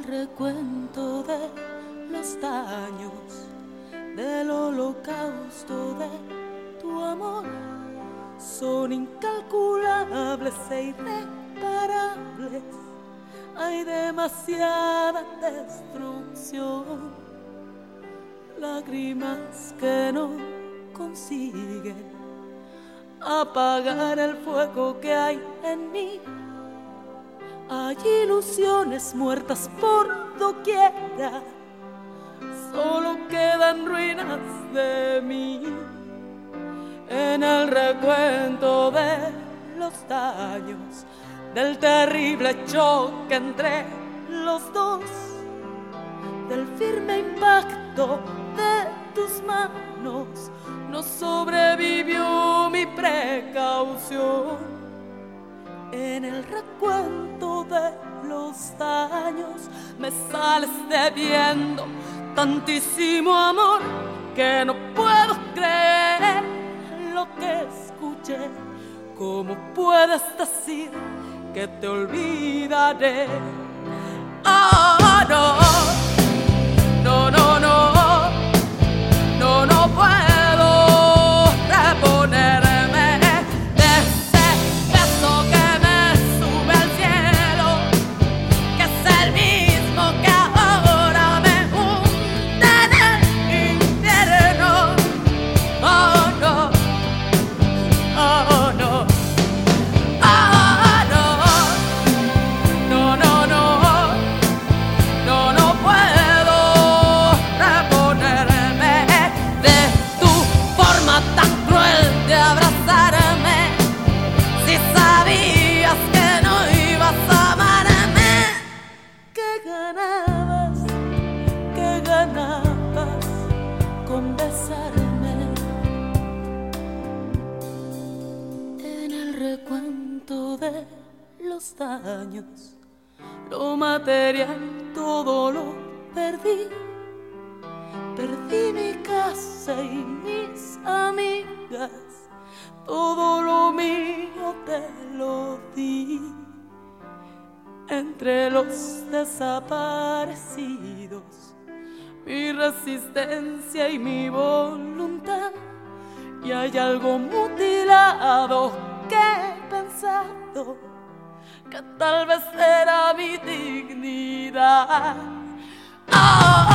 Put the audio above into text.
recuento de los daños, del holocausto de tu amor, son incalculables e irreparables. Hay demasiada destrucción, lágrimas que no consiguen apagar el fuego que hay en mí. Hay ilusiones muertas por doquiera, solo quedan ruinas de mí. En el recuento de los daños, del terrible choque entre los dos, del firme impacto de tus manos, no sobrevivió mi precaución. En el recuento de los daños me sales debiendo tantísimo amor que no puedo creer lo que escuché. ¿Cómo puedes decir que te olvidaré? Oh, no, no, no, no, no, no puedo reponerme de ese beso que me sube al cielo, que es el mismo que ahora me hunde en el infierno. Oh, no, oh, no. Con besarme. En el recuento de los daños, lo material todo lo perdí. Perdí mi casa y mis amigas, todo lo mío te lo di. Entre los desaparecidos, mi resistencia y mi voluntad, y hay algo mutilado que he pensado que tal vez era mi dignidad. Oh,